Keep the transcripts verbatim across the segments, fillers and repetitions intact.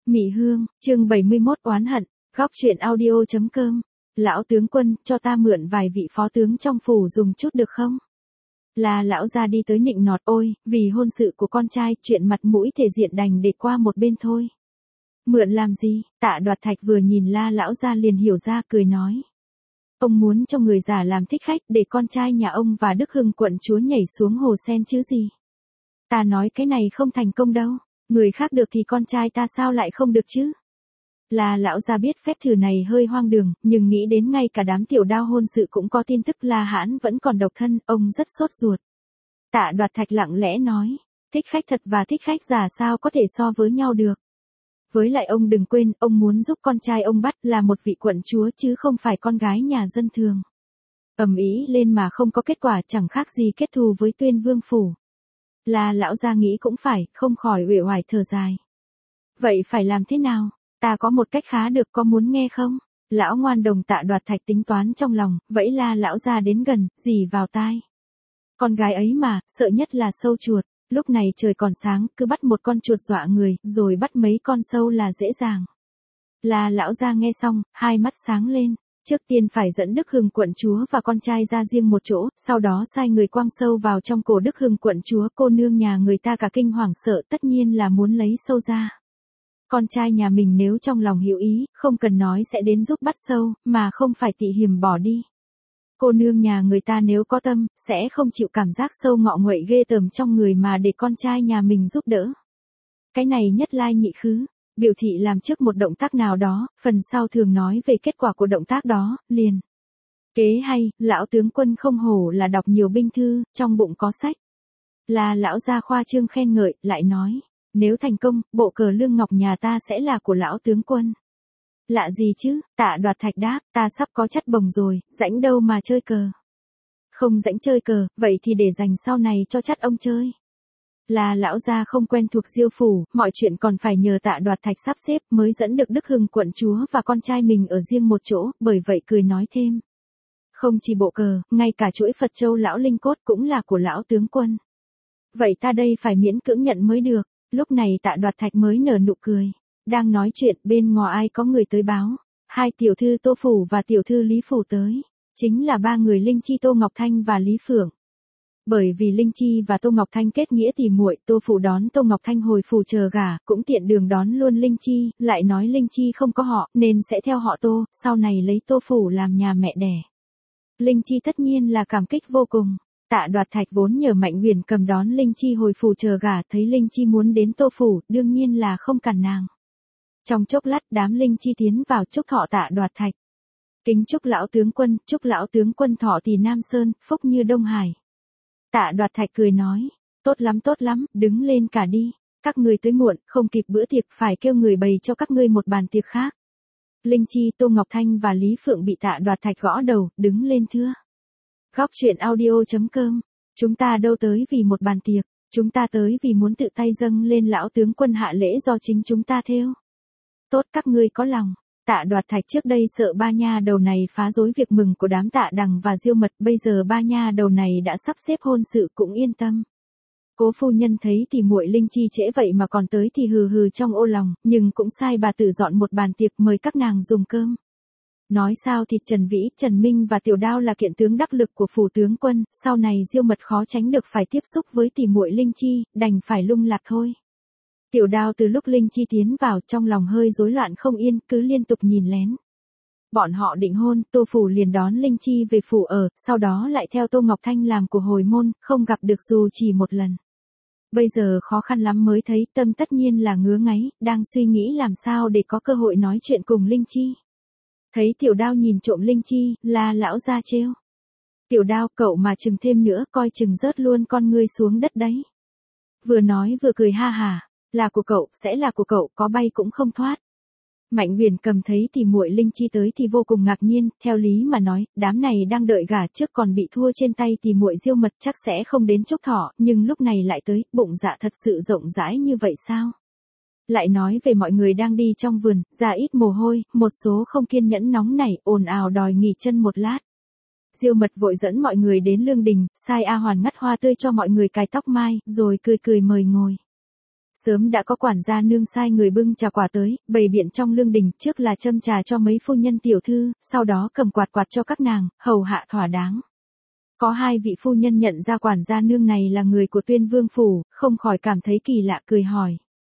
Mị Hương, chương bảy mươi mốt oán hận, góc truyện audio chấm com. Lão tướng quân, cho ta mượn vài vị phó tướng trong phủ dùng chút được không? Là lão gia đi tới nịnh nọt, ôi, vì hôn sự của con trai, chuyện mặt mũi thể diện đành để qua một bên thôi. Mượn làm gì? Tạ Đoạt Thạch vừa nhìn La lão gia liền hiểu ra, cười nói. Ông muốn cho người già làm thích khách để con trai nhà ông và Đức Hưng quận chúa nhảy xuống hồ sen chứ gì? Ta nói cái này không thành công đâu, người khác được thì con trai ta sao lại không được chứ? Là lão gia biết phép thử này hơi hoang đường, nhưng nghĩ đến ngay cả đám tiểu đao hôn sự cũng có tin tức La Hãn vẫn còn độc thân, ông rất sốt ruột. Tạ Đoạt Thạch lặng lẽ nói, thích khách thật và thích khách giả sao có thể so với nhau được. Với lại ông đừng quên, ông muốn giúp con trai ông bắt là một vị quận chúa chứ không phải con gái nhà dân thường. Ầm ĩ lên mà không có kết quả chẳng khác gì kết thù với Tuyên Vương phủ. Là lão gia nghĩ cũng phải, không khỏi uể oải thở dài. Vậy phải làm thế nào? Ta có một cách khá được, có muốn nghe không? Lão ngoan đồng Tạ Đoạt Thạch tính toán trong lòng, vẫy La lão gia đến gần, dì vào tai. Con gái ấy mà, sợ nhất là sâu chuột. Lúc này trời còn sáng, cứ bắt một con chuột dọa người, rồi bắt mấy con sâu là dễ dàng. Là lão gia nghe xong, hai mắt sáng lên. Trước tiên phải dẫn Đức Hưng quận chúa và con trai ra riêng một chỗ, sau đó sai người quăng sâu vào trong cổ Đức Hưng quận chúa. Cô nương nhà người ta cả kinh hoảng sợ, tất nhiên là muốn lấy sâu ra. Con trai nhà mình nếu trong lòng hiểu ý, không cần nói sẽ đến giúp bắt sâu, mà không phải tị hiểm bỏ đi. Cô nương nhà người ta nếu có tâm, sẽ không chịu cảm giác sâu ngọ nguậy ghê tởm trong người mà để con trai nhà mình giúp đỡ. Cái này nhất lai nhị khứ, biểu thị làm trước một động tác nào đó, phần sau thường nói về kết quả của động tác đó, liền. Kế hay, lão tướng quân không hổ là đọc nhiều binh thư, trong bụng có sách. Là lão gia khoa trương khen ngợi, lại nói, nếu thành công, bộ cờ lương ngọc nhà ta sẽ là của lão tướng quân. Lạ gì chứ? Tạ Đoạt Thạch đáp, ta sắp có chất bồng rồi, rảnh đâu mà chơi cờ. Không rảnh chơi cờ, vậy thì để dành sau này cho chất ông chơi. Là lão gia không quen thuộc Diêu phủ, mọi chuyện còn phải nhờ Tạ Đoạt Thạch sắp xếp mới dẫn được Đức Hưng quận chúa và con trai mình ở riêng một chỗ, bởi vậy cười nói thêm. Không chỉ bộ cờ, ngay cả chuỗi Phật Châu lão linh cốt cũng là của lão tướng quân. Vậy ta đây phải miễn cưỡng nhận mới được. Lúc này Tạ Đoạt Thạch mới nở nụ cười. Đang nói chuyện, bên ngoài ai có người tới báo. Hai tiểu thư Tô Phủ và tiểu thư Lý Phủ tới. Chính là ba người Linh Chi, Tô Ngọc Thanh và Lý Phượng. Bởi vì Linh Chi và Tô Ngọc Thanh kết nghĩa tỉ muội, Tô Phủ đón Tô Ngọc Thanh hồi phủ chờ gả, cũng tiện đường đón luôn Linh Chi, lại nói Linh Chi không có họ, nên sẽ theo họ Tô, sau này lấy Tô Phủ làm nhà mẹ đẻ. Linh Chi tất nhiên là cảm kích vô cùng. Tạ Đoạt Thạch vốn nhờ Mạnh Huyền cầm đón Linh Chi hồi phủ chờ gả, thấy Linh Chi muốn đến Tô Phủ, đương nhiên là không cản nàng. Trong chốc lát, đám Linh Chi tiến vào chúc thọ Tạ Đoạt Thạch. Kính chúc lão tướng quân, chúc lão tướng quân thọ tỷ Nam Sơn, phúc như Đông Hải. Tạ Đoạt Thạch cười nói, tốt lắm tốt lắm, đứng lên cả đi. Các người tới muộn, không kịp bữa tiệc, phải kêu người bày cho các ngươi một bàn tiệc khác. Linh Chi, Tô Ngọc Thanh và Lý Phượng bị Tạ Đoạt Thạch gõ đầu, đứng lên thưa. Góc truyện audio chấm com. Chúng ta đâu tới vì một bàn tiệc, chúng ta tới vì muốn tự tay dâng lên lão tướng quân hạ lễ do chính chúng ta thêu. Tốt, các ngươi có lòng. Tạ Đoạt Thạch trước đây sợ ba nha đầu này phá rối việc mừng của đám Tạ Đằng và Diêu Mật, bây giờ ba nha đầu này đã sắp xếp hôn sự cũng yên tâm. Cố phu nhân thấy thì muội Linh Chi trễ vậy mà còn tới thì hừ hừ trong ô lòng, nhưng cũng sai bà tự dọn một bàn tiệc mời các nàng dùng cơm. Nói sao thì Trần Vĩ, Trần Minh và Tiểu Đao là kiện tướng đắc lực của phủ tướng quân, sau này Diêu Mật khó tránh được phải tiếp xúc với tỷ muội Linh Chi, đành phải lung lạc thôi. Tiểu Đao từ lúc Linh Chi tiến vào trong lòng hơi rối loạn không yên, cứ liên tục nhìn lén. Bọn họ định hôn, Tô Phủ liền đón Linh Chi về phủ ở, sau đó lại theo Tô Ngọc Thanh làm của hồi môn, không gặp được dù chỉ một lần. Bây giờ khó khăn lắm mới thấy, tâm tất nhiên là ngứa ngáy, đang suy nghĩ làm sao để có cơ hội nói chuyện cùng Linh Chi. Thấy Tiểu Đao nhìn trộm Linh Chi, là lão ra trêu. Tiểu Đao, cậu mà chừng thêm nữa, coi chừng rớt luôn con ngươi xuống đất đấy. Vừa nói vừa cười ha hả, là của cậu, sẽ là của cậu, có bay cũng không thoát. Mạnh Huyền cầm thấy thì muội Linh Chi tới thì vô cùng ngạc nhiên, theo lý mà nói, đám này đang đợi gả trước còn bị thua trên tay thì muội Diêu Mật chắc sẽ không đến chúc thọ, nhưng lúc này lại tới, bụng dạ thật sự rộng rãi như vậy sao? Lại nói về mọi người đang đi trong vườn, ra ít mồ hôi, một số không kiên nhẫn nóng nảy, ồn ào đòi nghỉ chân một lát. Diêu Mật vội dẫn mọi người đến lương đình, sai A Hoàn ngắt hoa tươi cho mọi người cài tóc mai, rồi cười cười mời ngồi. Sớm đã có quản gia nương sai người bưng trà quả tới, bày biện trong lương đình, trước là châm trà cho mấy phu nhân tiểu thư, sau đó cầm quạt quạt cho các nàng, hầu hạ thỏa đáng. Có hai vị phu nhân nhận ra quản gia nương này là người của Tuyên Vương phủ, không khỏi cảm thấy kỳ lạ cười hỏi.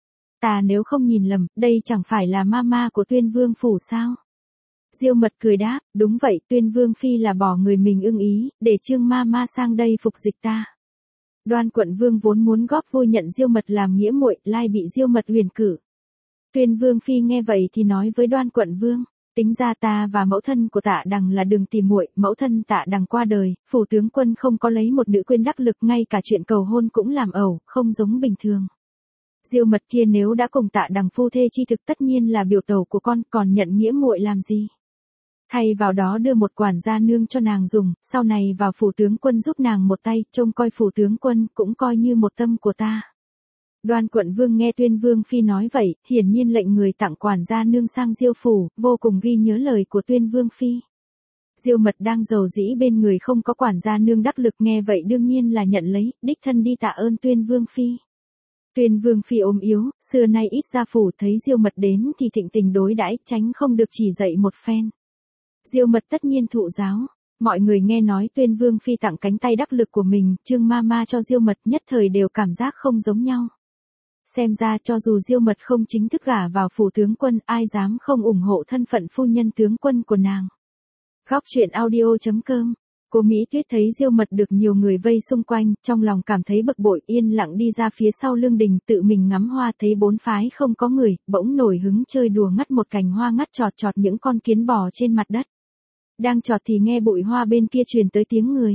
Ta nếu không nhìn lầm, đây chẳng phải là mama của Tuyên Vương phủ sao? Diêu Mật cười đáp, đúng vậy, Tuyên Vương phi là bỏ người mình ưng ý, để Trương mama sang đây phục dịch ta. Đoan Quận Vương vốn muốn góp vui nhận Diêu Mật làm nghĩa muội, lai bị Diêu Mật huyền cử. Tuyên Vương phi nghe vậy thì nói với Đoan Quận Vương, tính ra ta và mẫu thân của Tạ Đằng là đường tìm muội, mẫu thân Tạ Đằng qua đời, phủ tướng quân không có lấy một nữ quên đắc lực, ngay cả chuyện cầu hôn cũng làm ẩu, không giống bình thường. Diêu Mật kia nếu đã cùng Tạ Đằng phu thê chi thực tất nhiên là biểu tẩu của con, còn nhận nghĩa muội làm gì? Thay vào đó đưa một quản gia nương cho nàng dùng, sau này vào phủ tướng quân giúp nàng một tay, trông coi phủ tướng quân cũng coi như một tâm của ta. Đoan Quận Vương nghe Tuyên Vương phi nói vậy, hiển nhiên lệnh người tặng quản gia nương sang Diêu phủ, vô cùng ghi nhớ lời của Tuyên Vương phi. Diêu Mật đang giàu dĩ bên người không có quản gia nương đắc lực, nghe vậy đương nhiên là nhận lấy, đích thân đi tạ ơn Tuyên Vương phi. Tuyên Vương phi ốm yếu, xưa nay ít ra phủ, thấy Diêu Mật đến thì thịnh tình đối đãi, tránh không được chỉ dạy một phen. Diêu Mật tất nhiên thụ giáo. Mọi người nghe nói Tuyên Vương phi tặng cánh tay đắc lực của mình, Trương mama cho Diêu Mật, nhất thời đều cảm giác không giống nhau. Xem ra cho dù Diêu Mật không chính thức gả vào phủ tướng quân, ai dám không ủng hộ thân phận phu nhân tướng quân của nàng. Góc truyện audio chấm com. Cô Mỹ Tuyết thấy Diêu Mật được nhiều người vây xung quanh, trong lòng cảm thấy bực bội, yên lặng đi ra phía sau lương đình, tự mình ngắm hoa, thấy bốn phái không có người, bỗng nổi hứng chơi đùa ngắt một cành hoa, ngắt chọt chọt những con kiến bò trên mặt đất. Đang chọt thì nghe bụi hoa bên kia truyền tới tiếng người.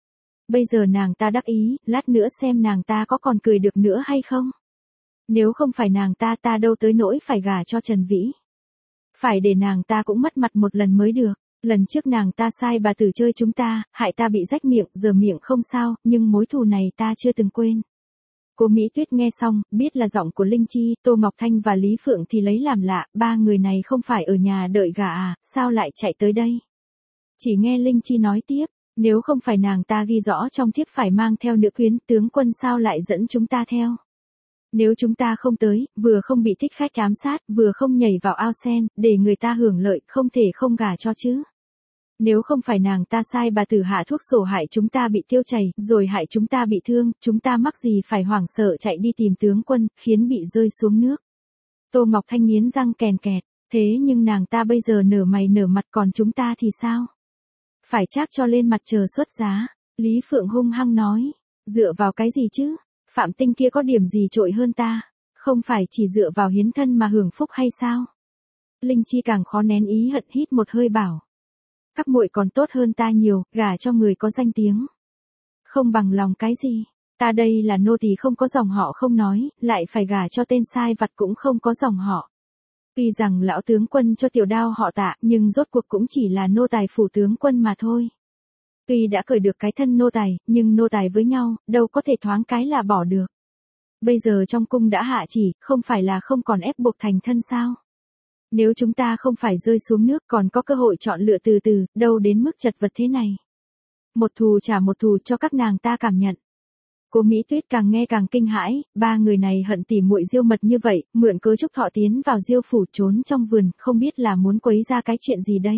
Bây giờ nàng ta đắc ý, lát nữa xem nàng ta có còn cười được nữa hay không. Nếu không phải nàng ta ta đâu tới nỗi phải gả cho Trần Vĩ. Phải để nàng ta cũng mất mặt một lần mới được. Lần trước nàng ta sai bà tử chơi chúng ta, hại ta bị rách miệng, giờ miệng không sao, nhưng mối thù này ta chưa từng quên. Cô Mỹ Tuyết nghe xong, biết là giọng của Linh Chi, Tô Ngọc Thanh và Lý Phượng thì lấy làm lạ, ba người này không phải ở nhà đợi gả à, sao lại chạy tới đây? Chỉ nghe Linh Chi nói tiếp, nếu không phải nàng ta ghi rõ trong thiếp phải mang theo nữ quyến, tướng quân sao lại dẫn chúng ta theo? Nếu chúng ta không tới, vừa không bị thích khách ám sát, vừa không nhảy vào ao sen, để người ta hưởng lợi, không thể không gả cho chứ. Nếu không phải nàng ta sai bà tử hạ thuốc sổ hại chúng ta bị tiêu chảy, rồi hại chúng ta bị thương, chúng ta mắc gì phải hoảng sợ chạy đi tìm tướng quân, khiến bị rơi xuống nước. Tô Ngọc Thanh nghiến răng kèn kẹt, thế nhưng nàng ta bây giờ nở mày nở mặt, còn chúng ta thì sao? Phải chác cho lên mặt chờ xuất giá. Lý Phượng hung hăng nói, dựa vào cái gì chứ? Phạm Tinh kia có điểm gì trội hơn ta? Không phải chỉ dựa vào hiến thân mà hưởng phúc hay sao? Linh Chi càng khó nén ý hận, hít một hơi bảo. Các muội còn tốt hơn ta nhiều, gả cho người có danh tiếng. Không bằng lòng cái gì? Ta đây là nô tỳ không có dòng họ không nói, lại phải gả cho tên sai vặt cũng không có dòng họ. Tuy rằng lão tướng quân cho tiểu đao họ Tạ, nhưng rốt cuộc cũng chỉ là nô tài phủ tướng quân mà thôi. Tuy đã cởi được cái thân nô tài, nhưng nô tài với nhau, đâu có thể thoáng cái là bỏ được. Bây giờ trong cung đã hạ chỉ, không phải là không còn ép buộc thành thân sao? Nếu chúng ta không phải rơi xuống nước còn có cơ hội chọn lựa từ từ, đâu đến mức chật vật thế này. Một thù trả một thù cho các nàng ta cảm nhận. Cô Mỹ Tuyết càng nghe càng kinh hãi, ba người này hận tỉ muội Diêu Mật như vậy, mượn cớ Trúc Thọ tiến vào Diêu phủ trốn trong vườn, không biết là muốn quấy ra cái chuyện gì đây.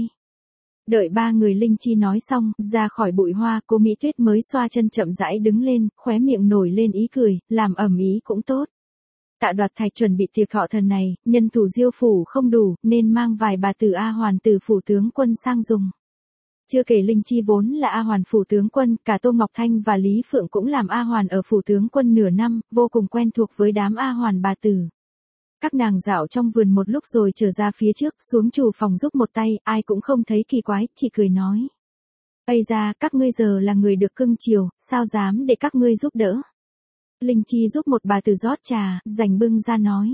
Đợi ba người Linh Chi nói xong, ra khỏi bụi hoa, cô Mỹ Tuyết mới xoa chân chậm rãi đứng lên, khóe miệng nổi lên ý cười, làm ẩm ý cũng tốt. Tạ Đoạt Thạch chuẩn bị tiệc thọ thần này, nhân thủ Diêu phủ không đủ, nên mang vài bà tử A Hoàn từ phủ tướng quân sang dùng. Chưa kể Linh Chi vốn là A Hoàn phủ tướng quân, cả Tô Ngọc Thanh và Lý Phượng cũng làm A Hoàn ở phủ tướng quân nửa năm, vô cùng quen thuộc với đám A Hoàn bà tử. Các nàng dạo trong vườn một lúc rồi trở ra phía trước, xuống chủ phòng giúp một tay, ai cũng không thấy kỳ quái, chỉ cười nói. Ây ra, các ngươi giờ là người được cưng chiều, sao dám để các ngươi giúp đỡ. Linh Chi giúp một bà tử rót trà, dành bưng ra nói.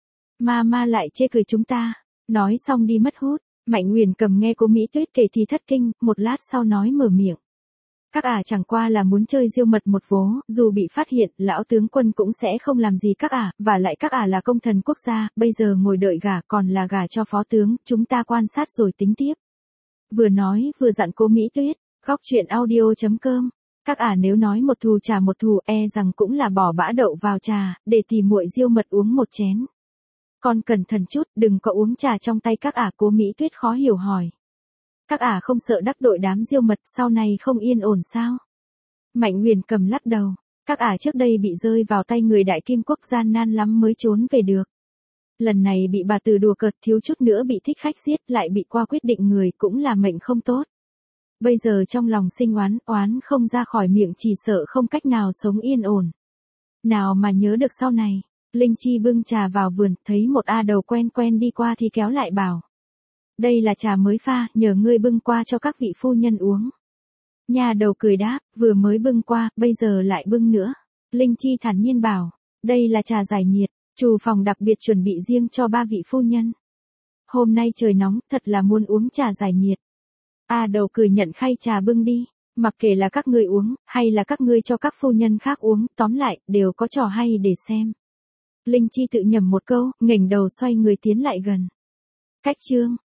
Ma ma lại chê cười chúng ta, nói xong đi mất hút. Mạnh Nguyền Cầm nghe cô Mỹ Tuyết kể thì thất kinh, một lát sau nói mở miệng. Các ả chẳng qua là muốn chơi Diêu Mật một vố, dù bị phát hiện, lão tướng quân cũng sẽ không làm gì các ả, và lại các ả là công thần quốc gia, bây giờ ngồi đợi gả còn là gả cho phó tướng, chúng ta quan sát rồi tính tiếp. Vừa nói vừa dặn cô Mỹ Tuyết, góc truyện audio chấm com. Các ả nếu nói một thù trả một thù e rằng cũng là bỏ bã đậu vào trà, để tỉ muội Diêu Mật uống một chén. Con cẩn thận chút, đừng có uống trà trong tay các ả. Cố Mỹ Tuyết khó hiểu hỏi. Các ả không sợ đắc tội đám Diêu Mật sau này không yên ổn sao? Mạnh Huyền Cầm lắc đầu. Các ả trước đây bị rơi vào tay người Đại Kim Quốc gian nan lắm mới trốn về được. Lần này bị bà Từ đùa cợt thiếu chút nữa bị thích khách giết lại bị qua quyết định người cũng là mệnh không tốt. Bây giờ trong lòng sinh oán, oán không ra khỏi miệng chỉ sợ không cách nào sống yên ổn. Nào mà nhớ được sau này, Linh Chi bưng trà vào vườn, thấy một A đầu quen quen đi qua thì kéo lại bảo. Đây là trà mới pha, nhờ ngươi bưng qua cho các vị phu nhân uống. Nhà đầu cười đáp, vừa mới bưng qua, bây giờ lại bưng nữa. Linh Chi thản nhiên bảo, đây là trà giải nhiệt, chủ phòng đặc biệt chuẩn bị riêng cho ba vị phu nhân. Hôm nay trời nóng, thật là muốn uống trà giải nhiệt. A đầu cười nhận khay trà bưng đi, mặc kệ là các ngươi uống, hay là các ngươi cho các phu nhân khác uống, tóm lại, đều có trò hay để xem. Linh Chi tự nhẩm một câu, nghềnh đầu xoay người tiến lại gần. Cách chương